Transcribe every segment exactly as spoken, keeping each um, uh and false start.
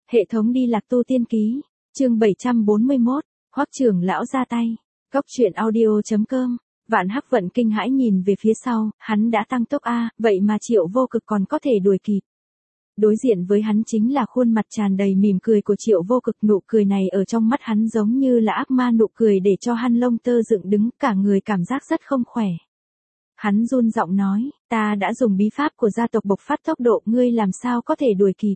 Hệ thống đi lạc tu tiên ký, chương bảy trăm bốn mươi mốt, Hoắc trưởng lão ra tay. Cốc truyện audio chấm com. Vạn Hắc Vận kinh hãi nhìn về phía sau, hắn đã tăng tốc a, vậy mà Triệu Vô Cực còn có thể đuổi kịp. Đối diện với hắn chính là khuôn mặt tràn đầy mỉm cười của Triệu Vô Cực, nụ cười này ở trong mắt hắn giống như là ác ma nụ cười để cho hắn lông tơ dựng đứng, cả người cảm giác rất không khỏe. Hắn run giọng nói, ta đã dùng bí pháp của gia tộc bộc phát tốc độ, ngươi làm sao có thể đuổi kịp.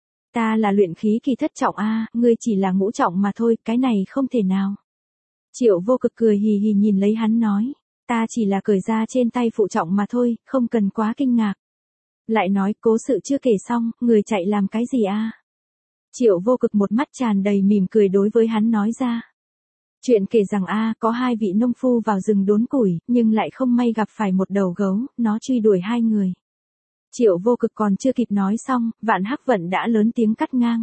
Ta là luyện khí kỳ thất trọng a, ngươi chỉ là ngũ trọng mà thôi, cái này không thể nào. Triệu Vô Cực cười hì hì nhìn lấy hắn nói, ta chỉ là cởi ra trên tay phụ trọng mà thôi, không cần quá kinh ngạc. Lại nói, cố sự chưa kể xong, người chạy làm cái gì a? Triệu Vô Cực một mắt tràn đầy mỉm cười đối với hắn nói ra. Chuyện kể rằng a, có hai vị nông phu vào rừng đốn củi, nhưng lại không may gặp phải một đầu gấu, nó truy đuổi hai người. Triệu Vô Cực còn chưa kịp nói xong, Vạn Hắc Vận đã lớn tiếng cắt ngang.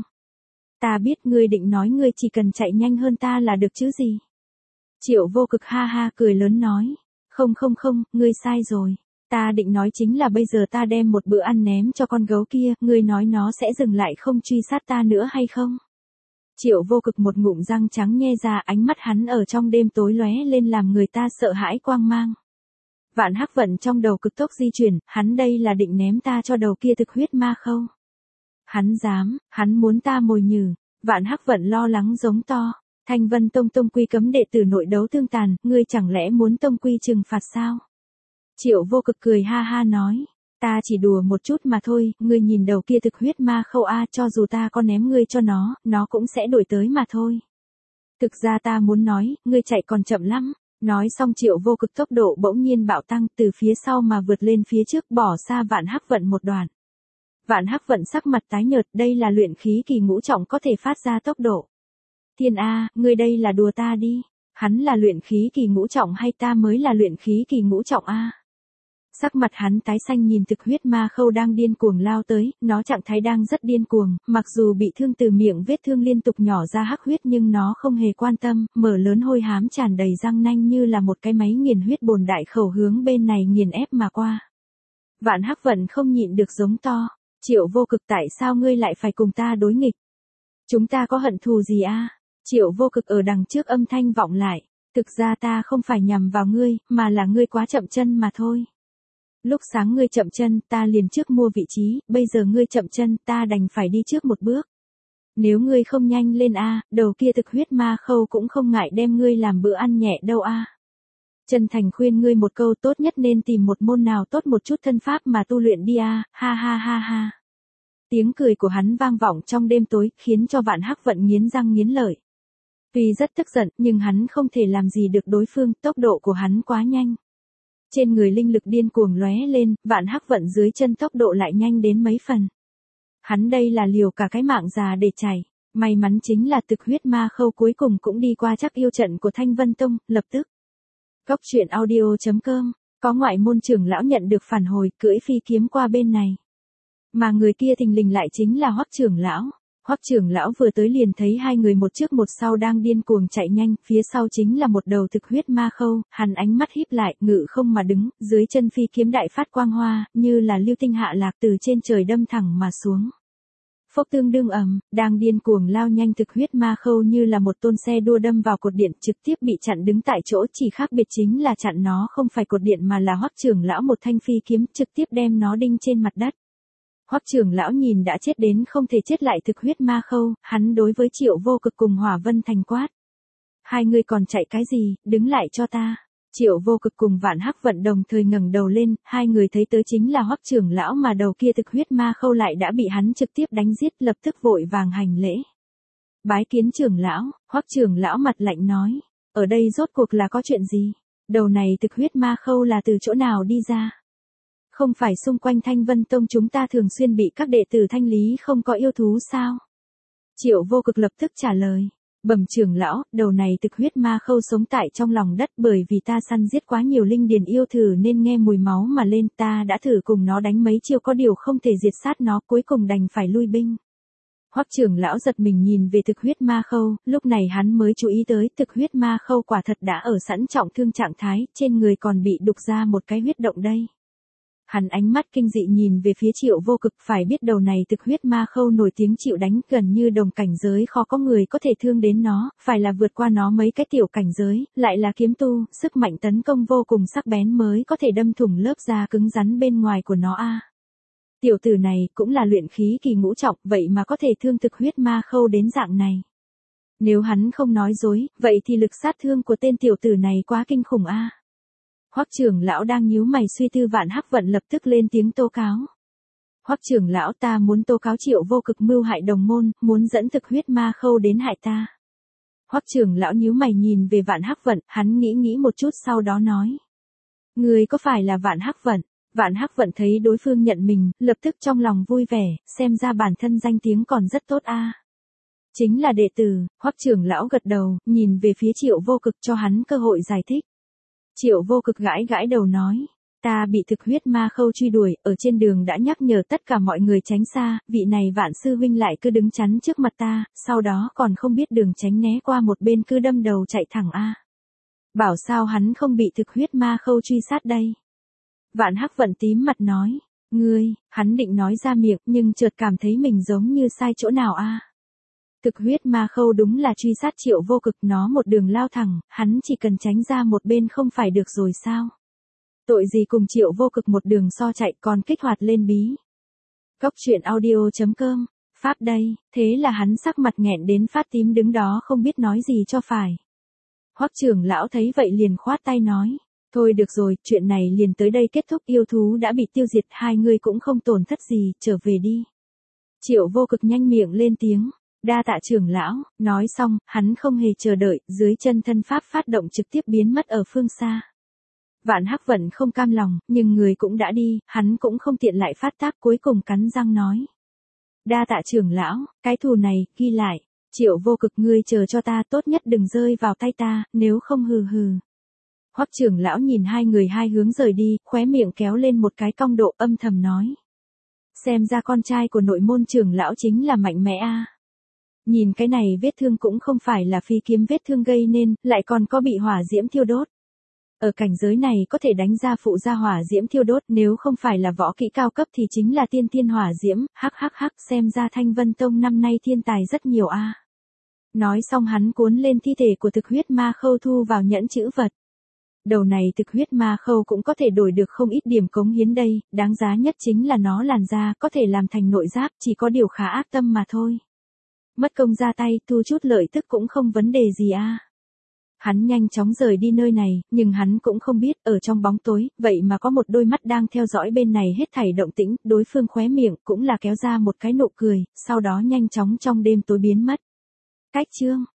Ta biết ngươi định nói ngươi chỉ cần chạy nhanh hơn ta là được chứ gì. Triệu Vô Cực ha ha cười lớn nói, không không không, ngươi sai rồi. Ta định nói chính là bây giờ ta đem một bữa ăn ném cho con gấu kia, ngươi nói nó sẽ dừng lại không truy sát ta nữa hay không? Triệu Vô Cực một ngụm răng trắng nhe ra, ánh mắt hắn ở trong đêm tối lóe lên làm người ta sợ hãi quang mang. Vạn Hắc Vận trong đầu cực tốc di chuyển, hắn đây là định ném ta cho đầu kia thực huyết ma khâu. Hắn dám, hắn muốn ta mồi nhử. Vạn Hắc Vận lo lắng giống to, Thanh Vân Tông tông quy cấm đệ tử nội đấu thương tàn, ngươi chẳng lẽ muốn tông quy trừng phạt sao? Triệu Vô Cực cười ha ha nói, ta chỉ đùa một chút mà thôi, ngươi nhìn đầu kia thực huyết ma khâu a, cho dù ta có ném ngươi cho nó, nó cũng sẽ đuổi tới mà thôi. Thực ra ta muốn nói, ngươi chạy còn chậm lắm. Nói xong Triệu Vô Cực tốc độ bỗng nhiên bạo tăng, từ phía sau mà vượt lên phía trước, bỏ xa Vạn Hắc Vận một đoạn. Vạn Hắc Vận sắc mặt tái nhợt, đây là luyện khí kỳ ngũ trọng có thể phát ra tốc độ. Thiên A, ngươi đây là đùa ta đi, hắn là luyện khí kỳ ngũ trọng hay ta mới là luyện khí kỳ ngũ trọng a? Sắc mặt hắn tái xanh nhìn thực huyết ma khâu đang điên cuồng lao tới, nó trạng thái đang rất điên cuồng, mặc dù bị thương từ miệng vết thương liên tục nhỏ ra hắc huyết nhưng nó không hề quan tâm, mở lớn hôi hám tràn đầy răng nanh như là một cái máy nghiền huyết bồn đại khẩu hướng bên này nghiền ép mà qua. Vạn Hắc Vận không nhịn được giống to, Triệu Vô Cực tại sao ngươi lại phải cùng ta đối nghịch? Chúng ta có hận thù gì a? Triệu Vô Cực ở đằng trước âm thanh vọng lại, thực ra ta không phải nhằm vào ngươi, mà là ngươi quá chậm chân mà thôi. Lúc sáng ngươi chậm chân, ta liền trước mua vị trí, bây giờ ngươi chậm chân, ta đành phải đi trước một bước. Nếu ngươi không nhanh lên a, đầu kia thực huyết ma khâu cũng không ngại đem ngươi làm bữa ăn nhẹ đâu a. Chân thành khuyên ngươi một câu, tốt nhất nên tìm một môn nào tốt một chút thân pháp mà tu luyện đi a, ha ha ha ha. Tiếng cười của hắn vang vọng trong đêm tối, khiến cho Vạn Hắc Vận nghiến răng nghiến lợi. Tuy rất tức giận, nhưng hắn không thể làm gì được đối phương, tốc độ của hắn quá nhanh. Trên người linh lực điên cuồng lóe lên, Vạn Hắc Vận dưới chân tốc độ lại nhanh đến mấy phần. Hắn đây là liều cả cái mạng già để chảy. May mắn chính là thực huyết ma khâu cuối cùng cũng đi qua chắc yêu trận của Thanh Vân Tông, lập tức. Cốc truyện audio chấm com, có ngoại môn trưởng lão nhận được phản hồi, cưỡi phi kiếm qua bên này. Mà người kia thình lình lại chính là Hoắc trưởng lão. Hoắc trưởng lão vừa tới liền thấy hai người một trước một sau đang điên cuồng chạy nhanh, phía sau chính là một đầu thực huyết ma khâu, hắn ánh mắt híp lại, ngự không mà đứng, dưới chân phi kiếm đại phát quang hoa, như là lưu tinh hạ lạc từ trên trời đâm thẳng mà xuống. Phốc tương đương ầm, đang điên cuồng lao nhanh thực huyết ma khâu như là một tôn xe đua đâm vào cột điện, trực tiếp bị chặn đứng tại chỗ, chỉ khác biệt chính là chặn nó không phải cột điện mà là Hoắc trưởng lão một thanh phi kiếm, trực tiếp đem nó đinh trên mặt đất. Hoắc trưởng lão nhìn đã chết đến không thể chết lại thực huyết ma khâu, hắn đối với Triệu Vô Cực cùng Hỏa Vân Thành quát. Hai người còn chạy cái gì, đứng lại cho ta. Triệu Vô Cực cùng Vạn Hắc Vận đồng thời ngẩng đầu lên, hai người thấy tới chính là Hoắc trưởng lão mà đầu kia thực huyết ma khâu lại đã bị hắn trực tiếp đánh giết, lập tức vội vàng hành lễ. Bái kiến trưởng lão, Hoắc trưởng lão mặt lạnh nói, ở đây rốt cuộc là có chuyện gì? Đầu này thực huyết ma khâu là từ chỗ nào đi ra? Không phải xung quanh Thanh Vân Tông chúng ta thường xuyên bị các đệ tử thanh lý không có yêu thú sao? Triệu Vô Cực lập tức trả lời. Bẩm trưởng lão, đầu này thực huyết ma khâu sống tại trong lòng đất bởi vì ta săn giết quá nhiều linh điền yêu thử nên nghe mùi máu mà lên, ta đã thử cùng nó đánh mấy chiêu có điều không thể diệt sát nó, cuối cùng đành phải lui binh. Hoắc trưởng lão giật mình nhìn về thực huyết ma khâu, lúc này hắn mới chú ý tới thực huyết ma khâu quả thật đã ở sẵn trọng thương trạng thái, trên người còn bị đục ra một cái huyết động đây. Hắn ánh mắt kinh dị nhìn về phía Triệu Vô Cực, phải biết đầu này thực huyết ma khâu nổi tiếng chịu đánh gần như đồng cảnh giới, khó có người có thể thương đến nó, phải là vượt qua nó mấy cái tiểu cảnh giới, lại là kiếm tu, sức mạnh tấn công vô cùng sắc bén mới có thể đâm thủng lớp da cứng rắn bên ngoài của nó a. Tiểu tử này cũng là luyện khí kỳ ngũ trọng, vậy mà có thể thương thực huyết ma khâu đến dạng này. Nếu hắn không nói dối, vậy thì lực sát thương của tên tiểu tử này quá kinh khủng a. Hoắc trưởng lão đang nhíu mày suy tư, Vạn Hắc Vận lập tức lên tiếng tố cáo. Hoắc trưởng lão, ta muốn tố cáo Triệu Vô Cực mưu hại đồng môn, muốn dẫn thực huyết ma khâu đến hại ta. Hoắc trưởng lão nhíu mày nhìn về Vạn Hắc Vận, hắn nghĩ nghĩ một chút sau đó nói. Người có phải là Vạn Hắc Vận? Vạn Hắc Vận thấy đối phương nhận mình, lập tức trong lòng vui vẻ, xem ra bản thân danh tiếng còn rất tốt a. Chính là đệ tử. Hoắc trưởng lão gật đầu, nhìn về phía Triệu Vô Cực cho hắn cơ hội giải thích. Triệu Vô Cực gãi gãi đầu nói, ta bị thực huyết ma khâu truy đuổi, ở trên đường đã nhắc nhở tất cả mọi người tránh xa, vị này Vạn sư huynh lại cứ đứng chắn trước mặt ta, sau đó còn không biết đường tránh né qua một bên cứ đâm đầu chạy thẳng a. Bảo sao hắn không bị thực huyết ma khâu truy sát đây? Vạn Hắc Vận tím mặt nói, ngươi, hắn định nói ra miệng nhưng chợt cảm thấy mình giống như sai chỗ nào a. Thực huyết ma khâu đúng là truy sát Triệu Vô Cực, nó một đường lao thẳng, hắn chỉ cần tránh ra một bên không phải được rồi sao? Tội gì cùng Triệu Vô Cực một đường so chạy còn kích hoạt lên bí. Góc truyện audio chấm com, Pháp đây, thế là hắn sắc mặt nghẹn đến phát tím đứng đó không biết nói gì cho phải. Hoắc trưởng lão thấy vậy liền khoát tay nói, thôi được rồi, chuyện này liền tới đây kết thúc, yêu thú đã bị tiêu diệt, hai người cũng không tổn thất gì, trở về đi. Triệu Vô Cực nhanh miệng lên tiếng. Đa tạ trưởng lão, nói xong, hắn không hề chờ đợi, dưới chân thân pháp phát động trực tiếp biến mất ở phương xa. Vạn Hắc Vận không cam lòng, nhưng người cũng đã đi, hắn cũng không tiện lại phát tác, cuối cùng cắn răng nói. Đa tạ trưởng lão, cái thù này, ghi lại, Triệu Vô Cực ngươi chờ cho ta, tốt nhất đừng rơi vào tay ta, nếu không hừ hừ. Hoắc trưởng lão nhìn hai người hai hướng rời đi, khóe miệng kéo lên một cái cong độ, âm thầm nói. Xem ra con trai của nội môn trưởng lão chính là mạnh mẽ a. Nhìn cái này vết thương cũng không phải là phi kiếm vết thương gây nên, lại còn có bị hỏa diễm thiêu đốt. Ở cảnh giới này có thể đánh ra phụ ra hỏa diễm thiêu đốt, nếu không phải là võ kỹ cao cấp thì chính là tiên thiên hỏa diễm, hắc hắc hắc, xem ra Thanh Vân Tông năm nay thiên tài rất nhiều a. Nói xong hắn cuốn lên thi thể của thực huyết ma khâu thu vào nhẫn chữ vật. Đầu này thực huyết ma khâu cũng có thể đổi được không ít điểm cống hiến đây, đáng giá nhất chính là nó làn da có thể làm thành nội giáp, chỉ có điều khá ác tâm mà thôi. Mất công ra tay, thu chút lợi tức cũng không vấn đề gì a. Hắn nhanh chóng rời đi nơi này, nhưng hắn cũng không biết, ở trong bóng tối, vậy mà có một đôi mắt đang theo dõi bên này hết thảy động tĩnh, đối phương khóe miệng cũng là kéo ra một cái nụ cười, sau đó nhanh chóng trong đêm tối biến mất. Cách chương